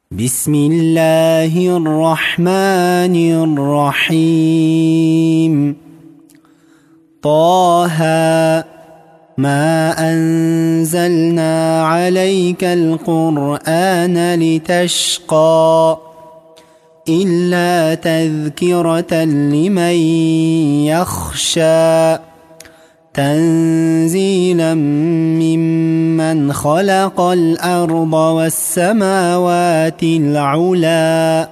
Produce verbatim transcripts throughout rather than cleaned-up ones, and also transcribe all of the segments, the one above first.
بسم الله الرحمن الرحيم. طه ما أنزلنا عليك القرآن لتشقى إلا تذكرة لمن يخشى تنزيلا ممن خلق الأرض والسماوات العلى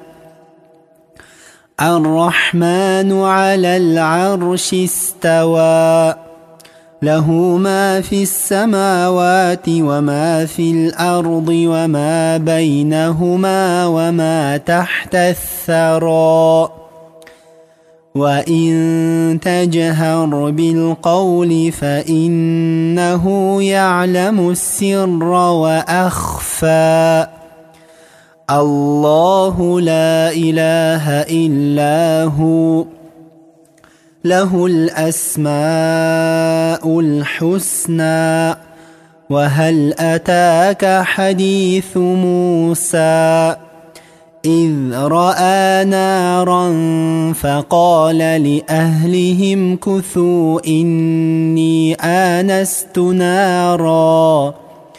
الرحمن على العرش استوى له ما في السماوات وما في الأرض وما بينهما وما تحت الثرى وإن تجهر بالقول فإنه يعلم السر وأخفى الله لا إله إلا هو له الأسماء الحسنى وهل أتاك حديث موسى إذ رأى نارا فقال لأهلهم كثوا إني آنست نارا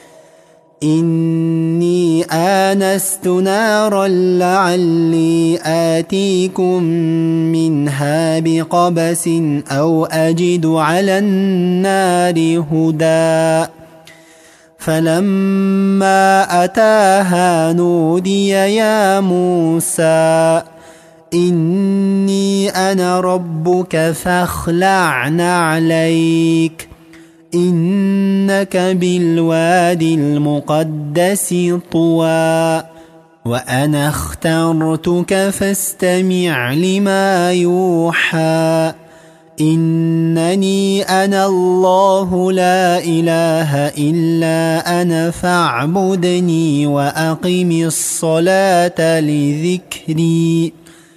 إني آنست نارا لعلي آتيكم منها بقبس أو أجد على النار هدى فلما أتاها نودي يا موسى إني أنا ربك فاخلع نعليك إنك بالوادي المقدس طوى وأنا اخترتك فاستمع لما يوحى إنني أنا الله لا إله إلا أنا فاعبدني وأقم الصلاة لذكري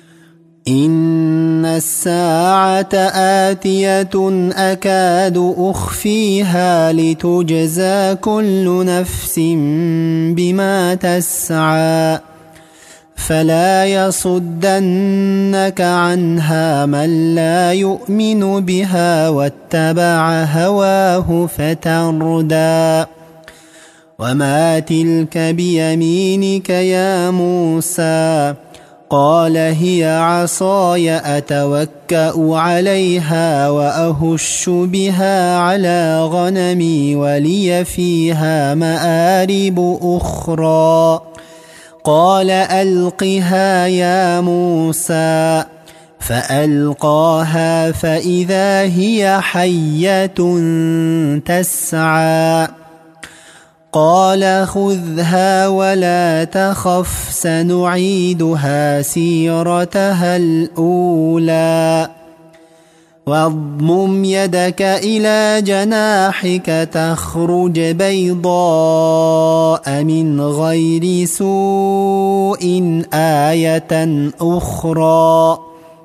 إن الساعة آتية أكاد أخفيها لتجزى كل نفس بما تسعى فلا يصدنك عنها من لا يؤمن بها واتبع هواه فتردى وما تلك بيمينك يا موسى قال هي عصاي أتوكأ عليها وأهش بها على غنمي ولي فيها مآرب أخرى قال ألقها يا موسى فألقاها فإذا هي حية تسعى قال خذها ولا تخف سنعيدها سيرتها الأولى واضمم يدك إلى جناحك تخرج بيضاء من غير سوء آية أخرى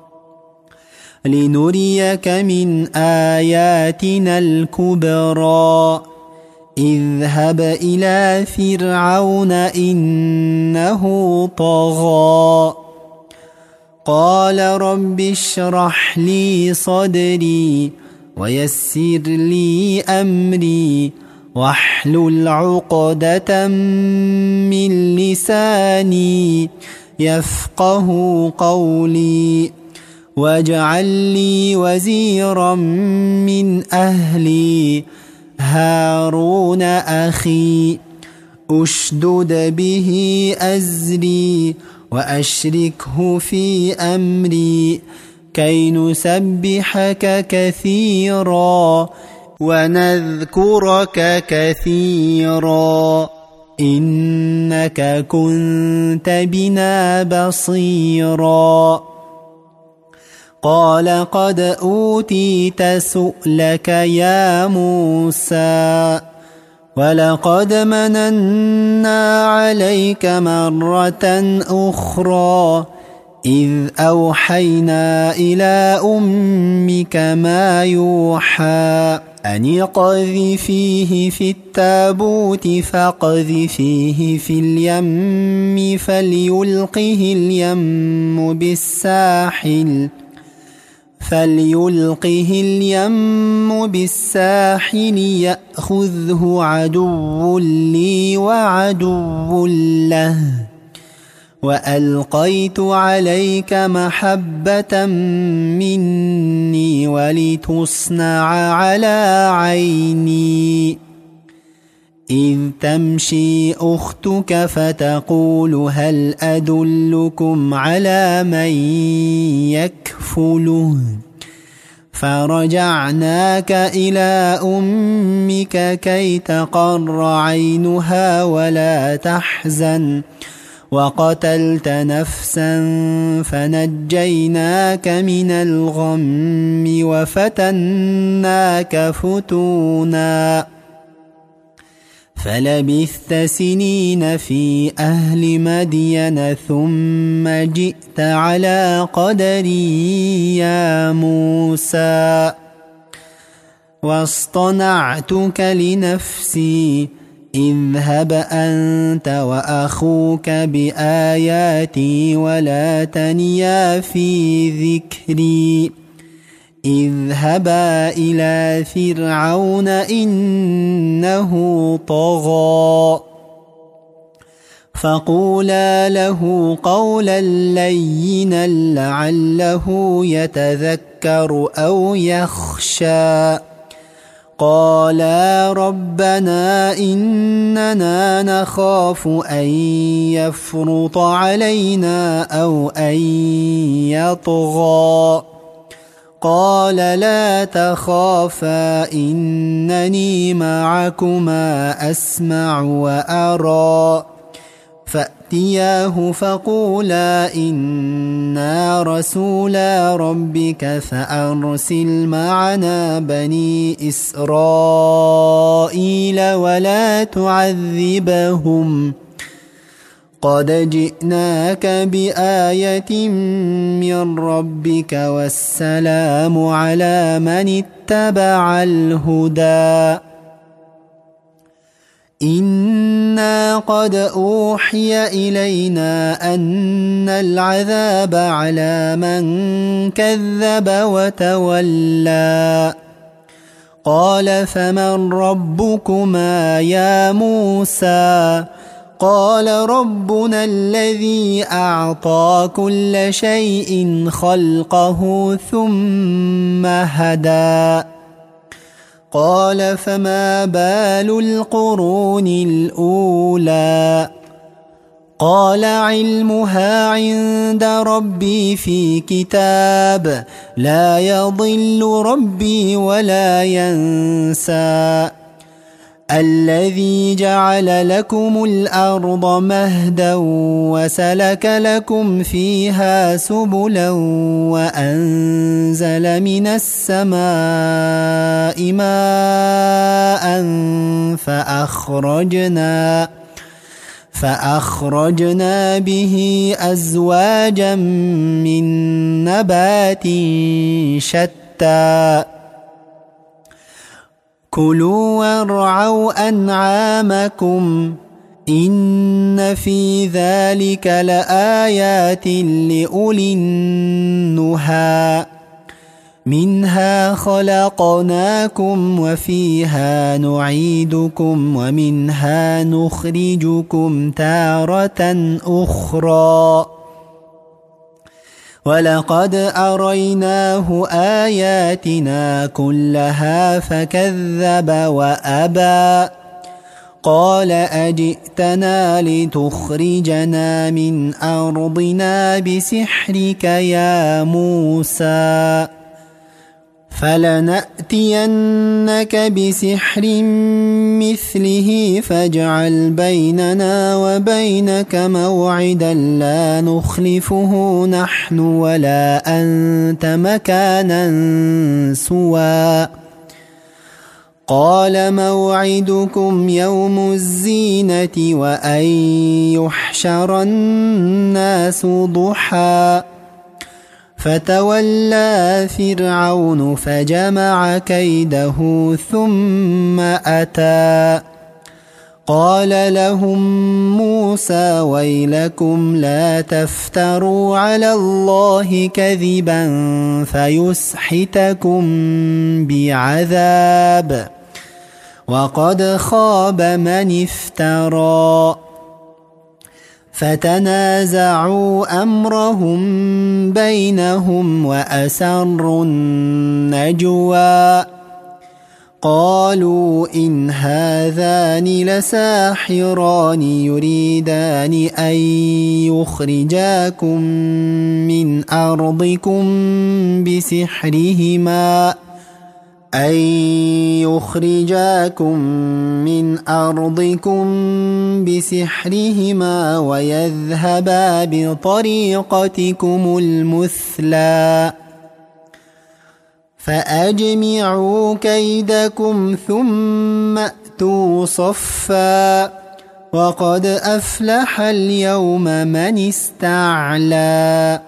لنريك من آياتنا الكبرى اذهب إلى فرعون إنه طغى قال رب اشرح لي صدري ويسر لي أمري واحلل عقدة من لساني يفقه قولي واجعل لي وزيرا من أهلي هارون أخي أشدد به أزري وأشركه في أمري كي نسبحك كثيرا ونذكرك كثيرا إنك كنت بنا بصيرا قال قد أوتيت سؤلك يا موسى ولقد مننا عليك مرة أخرى إذ أوحينا إلى أمك ما يوحى أن اقذفيه في التابوت فاقذفيه في اليم فليلقه اليم بالساحل فليلقه اليم بالساحل يأخذه عدو لي وعدو له وألقيت عليك محبة مني ولتصنع على عيني إذ تمشي أختك فتقول هل أدلكم على من يكفله فرجعناك إلى أمك كي تقر عينها ولا تحزن وقتلت نفسا فنجيناك من الغم وفتناك فتونا فلبثت سنين في أهل مدين ثم جئت على قدري يا موسى واصطنعتك لنفسي اذهب أنت وأخوك بآياتي ولا تنيا في ذكري اذهبا إلى فرعون إنه طغى فقولا له قولا لينا لعله يتذكر أو يخشى قالا ربنا إننا نخاف أن يفرط علينا أو أن يطغى قال لا تخافا إنني معكما أسمع وأرى فأتياه فقولا إنا رسولا ربك فأرسل معنا بني إسرائيل ولا تعذبهم قد جئناك بآية من ربك والسلام على من اتبع الهدى إنا قد أوحي إلينا أن العذاب على من كذب وتولى قال فمن ربكما يا موسى قال ربنا الذي أعطى كل شيء خلقه ثم هدى قال فما بال القرون الأولى قال علمها عند ربي في كتاب لا يضل ربي ولا ينسى الذي جعل لكم الأرض مهدا وسلك لكم فيها سبلا وأنزل من السماء ماء فأخرجنا فأخرجنا به أزواجا من نبات شتى كلوا وارعوا أنعامكم إن في ذلك لآيات لأولي النهى منها خلقناكم وفيها نعيدكم ومنها نخرجكم تارة أخرى ولقد أريناه آياتنا كلها فكذب وأبى قال أجئتنا لتخرجنا من أرضنا بسحرك يا موسى فلنأتينك بسحر مثله فاجعل بيننا وبينك موعدا لا نخلفه نحن ولا أنت مكانا سوى قال موعدكم يوم الزينة وأن يحشر الناس ضحى فتولى فرعون فجمع كيده ثم أتى قال لهم موسى ويلكم لا تفتروا على الله كذبا فيسحتكم بعذاب وقد خاب من افترى فتنازعوا أمرهم بينهم وأسروا النجوى قالوا إن هذان لساحران يريدان أن يخرجاكم من أرضكم بسحرهما أن يخرجاكم من أرضكم بسحرهما ويذهبا بطريقتكم المثلى فأجمعوا كيدكم ثم أتوا صفا وقد أفلح اليوم من استعلى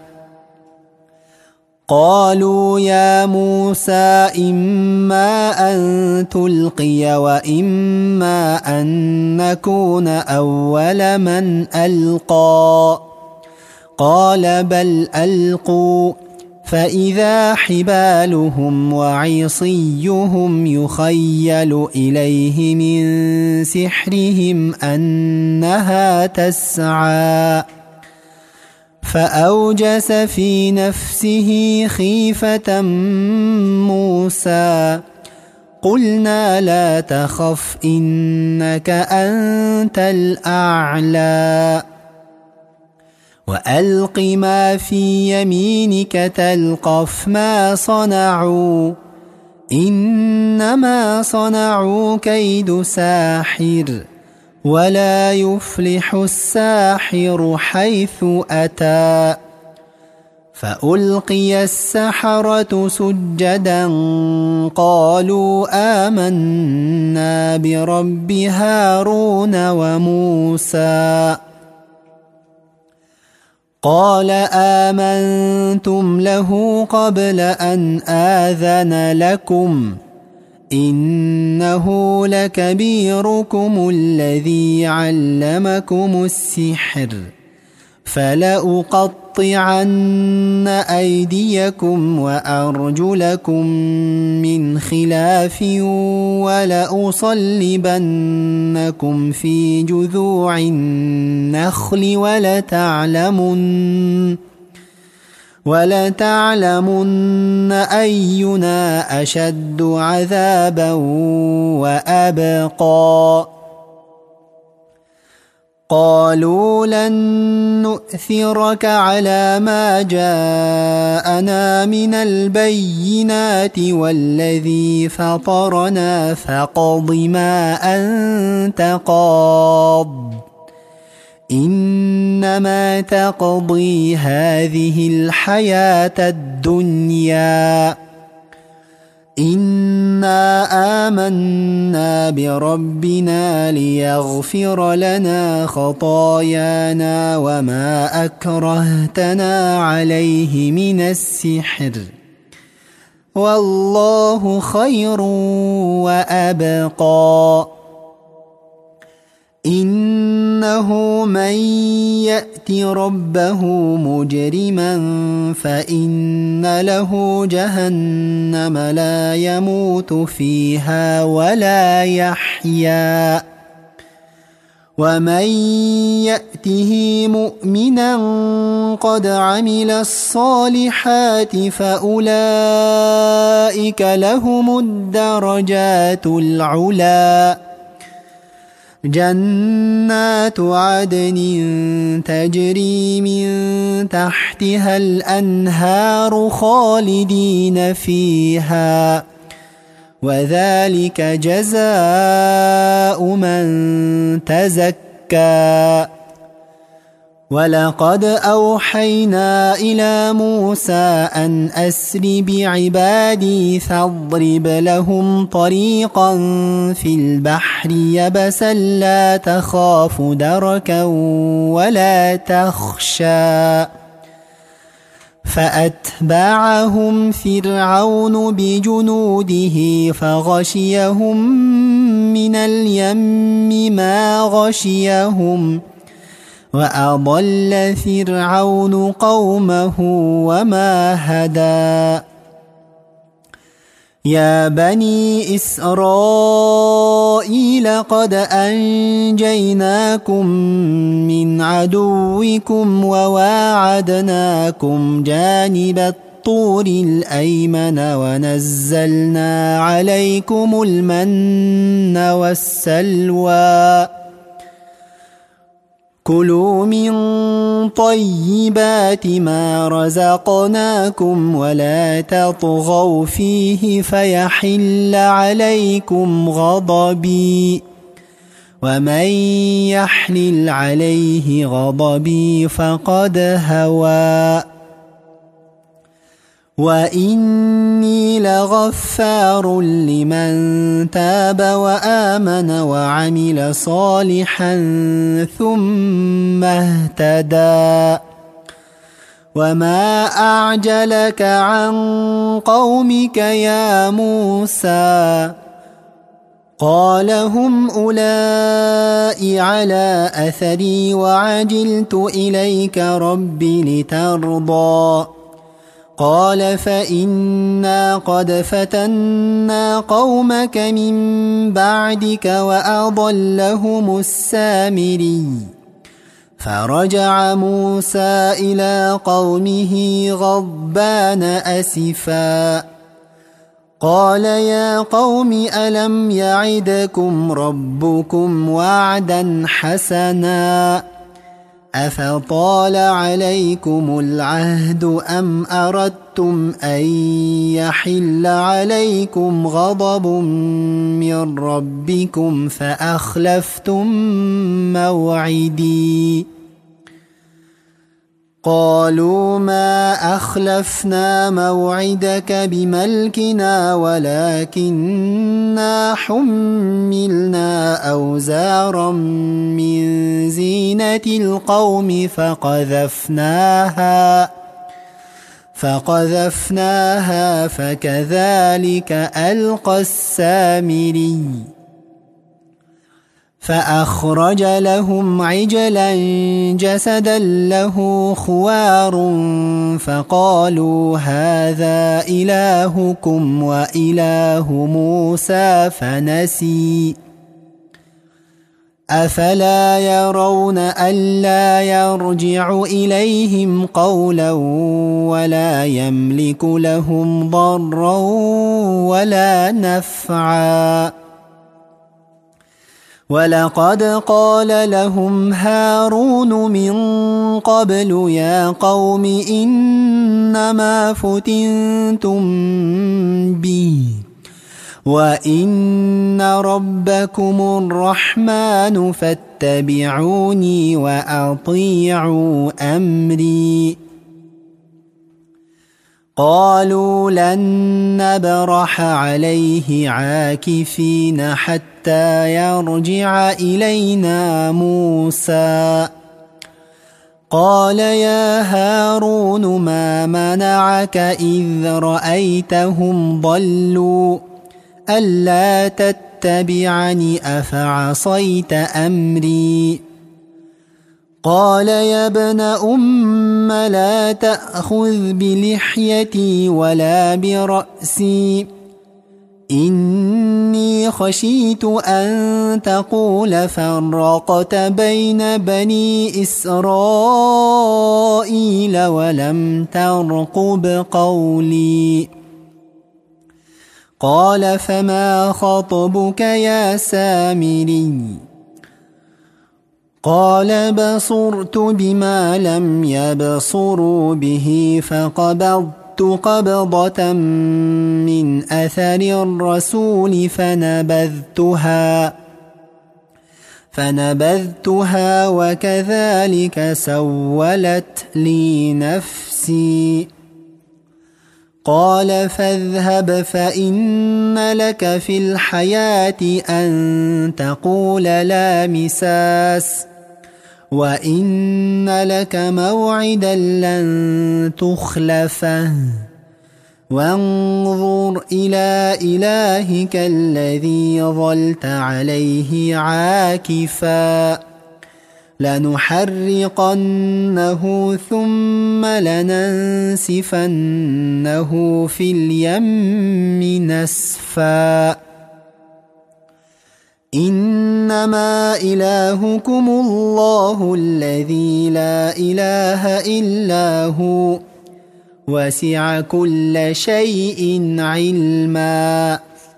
قالوا يا موسى إما أن تلقي وإما أن نكون أول من ألقى قال بل ألقوا فإذا حبالهم وعصيهم يخيل إليه من سحرهم أنها تسعى فأوجس في نفسه خيفة موسى قلنا لا تخف إنك أنت الأعلى وألق ما في يمينك تلقف ما صنعوا إنما صنعوا كيد ساحر ولا يفلح الساحر حيث أتى فألقي السحرة سجدا قالوا آمنا برب هارون وموسى قال آمنتم له قبل أن آذن لكم إنه لكبيركم الذي علمكم السحر فلأقطعن أيديكم وأرجلكم من خلاف ولأصلبنكم في جذوع النخل ولتعلمن ولتعلمن أينا أشد عذابا وأبقى قالوا لن نؤثرك على ما جاءنا من البينات والذي فطرنا فاقض ما أنت قاض إنما تقضي هذه الحياة الدنيا إنا آمنا بربنا ليغفر لنا خطايانا وما أكرهتنا عليه من السحر والله خير وأبقى إنه من يأت ربه مجرما فإن له جهنم لا يموت فيها ولا يحيا ومن يأته مؤمنا قد عمل الصالحات فأولئك لهم الدرجات العلى جنات عدن تجري من تحتها الأنهار خالدين فيها وذلك جزاء من تزكى ولقد أوحينا إلى موسى أن أسر بعبادي فاضرب لهم طريقا في البحر يبسا لا تخاف دركا ولا تخشى فأتبعهم فرعون بجنوده فغشيهم من اليم ما غشيهم وأضل فرعون قومه وما هدى يا بني إسرائيل قد أنجيناكم من عدوكم وواعدناكم جانب الطور الأيمن ونزلنا عليكم المن والسلوى كلوا من طيبات ما رزقناكم ولا تطغوا فيه فيحل عليكم غضبي ومن يحلل عليه غضبي فقد هوى وإني لغفار لمن تاب وآمن وعمل صالحا ثم اهتدى وما أعجلك عن قومك يا موسى قال هم أولئك على أثري وعجلت إليك رب لترضى قال فإنا قد فتنا قومك من بعدك وأضلهم السامري فرجع موسى إلى قومه غضبان أسفا قال يا قوم ألم يعدكم ربكم وعدا حسنا أفطال عليكم العهد أم أردتم أن يحل عليكم غضب من ربكم فأخلفتم موعدي قالوا ما أخلفنا موعدك بملكنا ولكننا حملنا أوزارا من زينة القوم فقذفناها فقذفناها فكذلك ألقى السامري فأخرج لهم عجلا جسدا له خوار فقالوا هذا إلهكم وإله موسى فنسي أفلا يرون ألا يرجع إليهم قولا ولا يملك لهم ضرا ولا نفعا ولقد قال لهم هارون من قبل يا قوم إنما فتنتم به وإن ربكم الرحمن فاتبعوني وأطيعوا أمري قالوا لن نبرح عليه عاكفين حتى يرجع إلينا موسى قال يا هارون ما منعك إذ رأيتهم ضلوا ألا تتبعني أفعصيت أمري قال يا ابن أم لا تأخذ بلحيتي ولا برأسي إني خشيت أن تقول فرقت بين بني إسرائيل ولم ترقب قولي قال فما خطبك يا سامري قال بصرت بما لم يبصروا به فقبضت قبضة من أثر الرسول فنبذتها فنبذتها وكذلك سولت لي نفسي قال فاذهب فإن لك في الحياة أن تقول لا مساس وإن لك موعدا لن تخلفه وانظر إلى إلهك الذي ظلت عليه عاكفا لنحرقنه ثم لننسفنه في اليم نسفا إنما إلهكم الله الذي لا إله إلا هو وسع كل شيء علما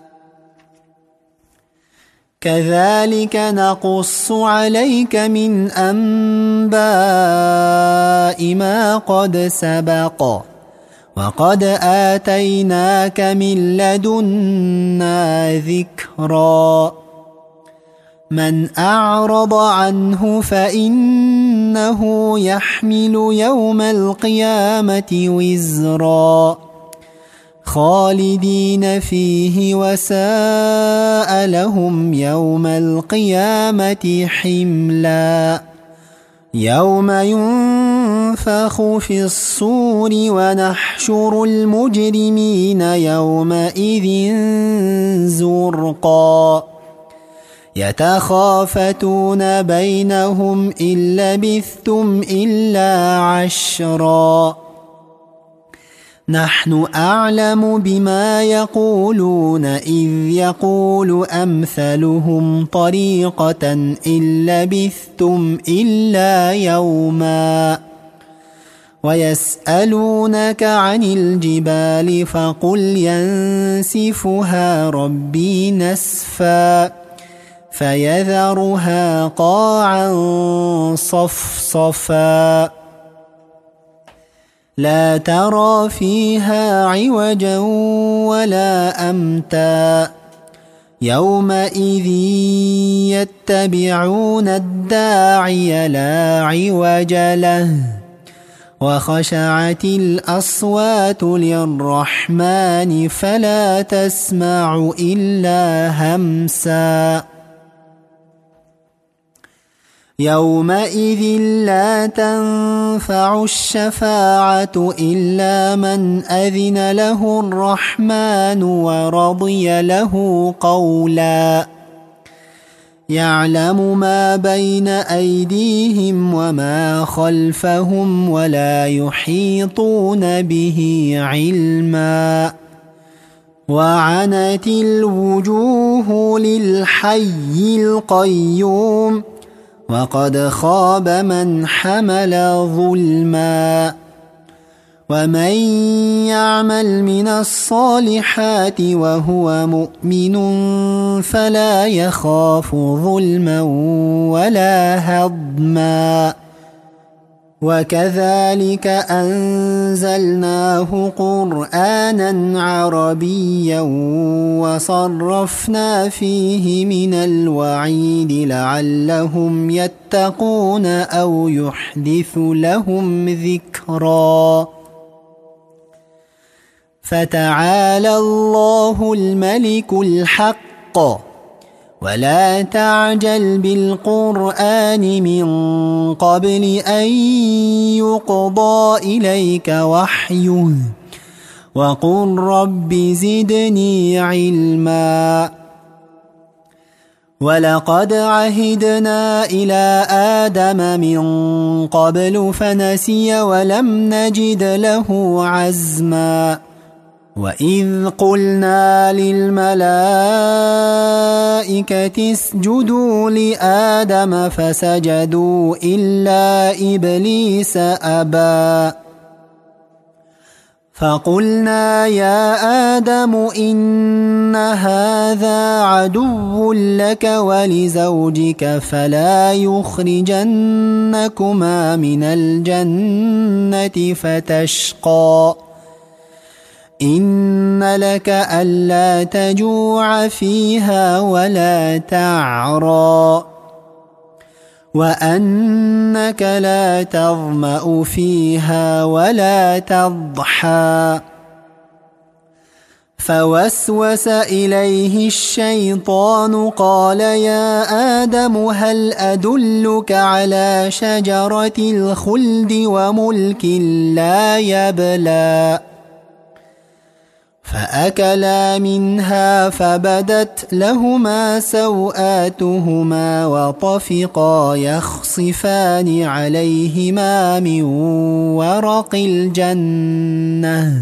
كذلك نقص عليك من أنباء ما قد سبق وقد آتيناك من لدنا ذكرا من أعرض عنه فإنه يحمل يوم القيامة وزرا خالدين فيه وساء لهم يوم القيامة حملا يوم ينفخ في الصور ونحشر المجرمين يومئذ زرقا يتخافتون بينهم إن لبثتم إلا عشرا نحن أعلم بما يقولون إذ يقول أمثلهم طريقة إن لبثتم إلا يوما ويسألونك عن الجبال فقل ينسفها ربي نسفا فيذرها قاعا صفصفا لا ترى فيها عوجا ولا أمتا يومئذ يتبعون الداعي لا عوج له وخشعت الأصوات للرحمن فلا تسمع إلا همسا يومئذ لا تنفع الشفاعة إلا من أذن له الرحمن ورضي له قولا يعلم ما بين أيديهم وما خلفهم ولا يحيطون به علما وعنت الوجوه للحي القيوم وقد خاب من حمل ظلما ومن يعمل من الصالحات وهو مؤمن فلا يخاف ظلما ولا هضما وكذلك أنزلناه قرآنا عربيا وصرفنا فيه من الوعيد لعلهم يتقون أو يحدث لهم ذكرا فتعالى الله الملك الحق ولا تعجل بالقرآن من قبل أن يقضى إليك وحيه وقل رب زدني علما ولقد عهدنا إلى آدم من قبل فنسي ولم نجد له عزما وإذ قلنا للملائكة اسجدوا لآدم فسجدوا إلا إبليس أبى فقلنا يا آدم إن هذا عدو لك ولزوجك فلا يخرجنكما من الجنة فتشقى إن لك ألا تجوع فيها ولا تعرى وأنك لا تظمأ فيها ولا تضحى فوسوس إليه الشيطان قال يا آدم هل أدلك على شجرة الخلد وملك لا يبلى فأكلا منها فبدت لهما سوآتهما وطفقا يخصفان عليهما من ورق الجنة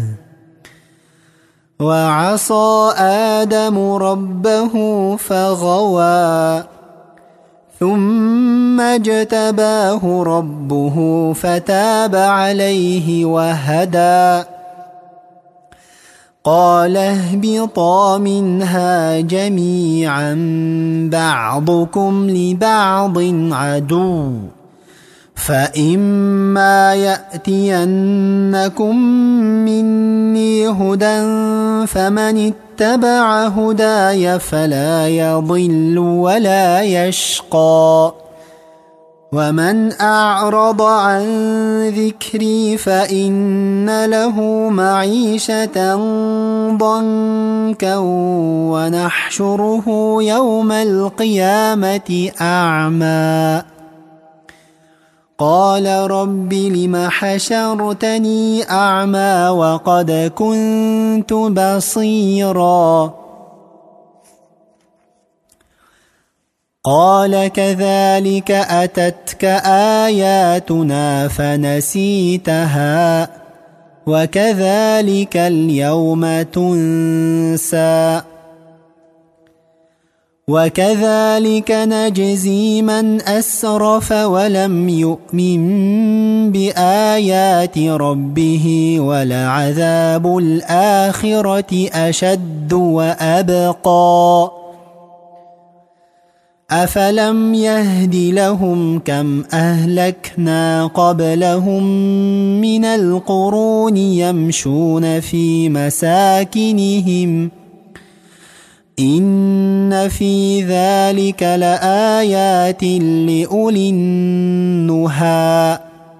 وعصى آدم ربه فغوى ثم اجتباه ربه فتاب عليه وهدى قال اهبطا منها جميعا بعضكم لبعض عدو فإما يأتينكم مني هدى فمن اتبع هداي فلا يضل ولا يشقى ومن أعرض عن ذكري فإن له معيشة ضنكا ونحشره يوم القيامة أعمى قال رب لم حشرتني أعمى وقد كنت بصيرا قال كذلك أتتك آياتنا فنسيتها وكذلك اليوم تنسى وكذلك نجزي من أسرف ولم يؤمن بآيات ربه ولعذاب الآخرة أشد وأبقى أفلم يهد لهم كم أهلكنا قبلهم من القرون يمشون في مساكنهم إن في ذلك لآيات لأولي النهى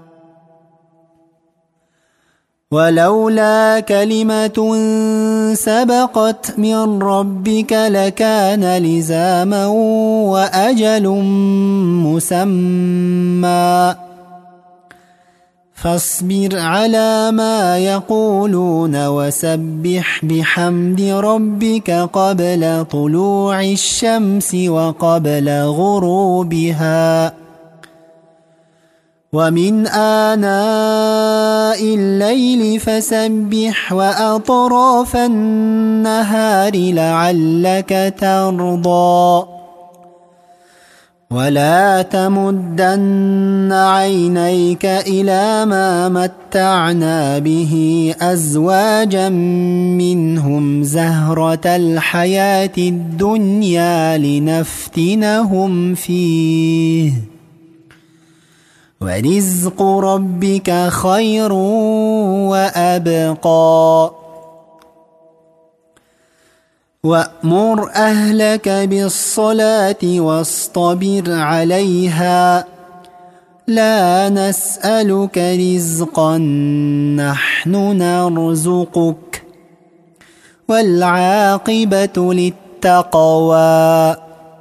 ولولا كلمة سبقت من ربك لكان لزاما وأجل مسمى فاصبر على ما يقولون وسبح بحمد ربك قبل طلوع الشمس وقبل غروبها ومن آناء الليل فسبح وأطراف النهار لعلك ترضى ولا تمدن عينيك إلى ما متعنا به أزواجا منهم زهرة الحياة الدنيا لنفتنهم فيه ورزق ربك خير وأبقى وأمر أهلك بالصلاة واصطبر عليها لا نسألك رزقا نحن نرزقك والعاقبة للتقوى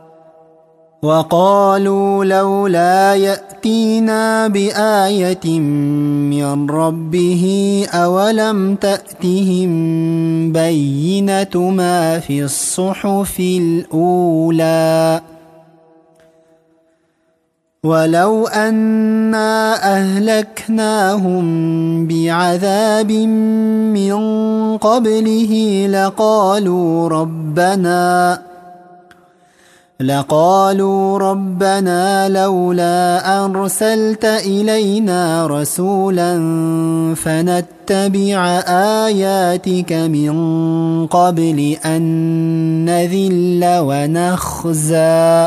وقالوا لولا يأتينا بآية من ربه أولم تأتهم بينة ما في الصحف الأولى ولو أنا أهلكناهم بعذاب من قبله لقالوا ربنا لقالوا ربنا لولا أرسلت إلينا رسولا فنتبع آياتك من قبل أن نذل ونخزى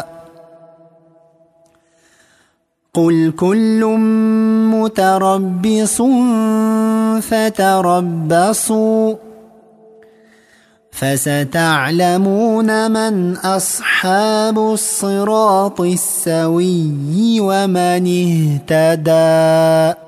قل كل متربص فتربصوا فستعلمون من أصحاب الصراط السوي ومن اهتدى.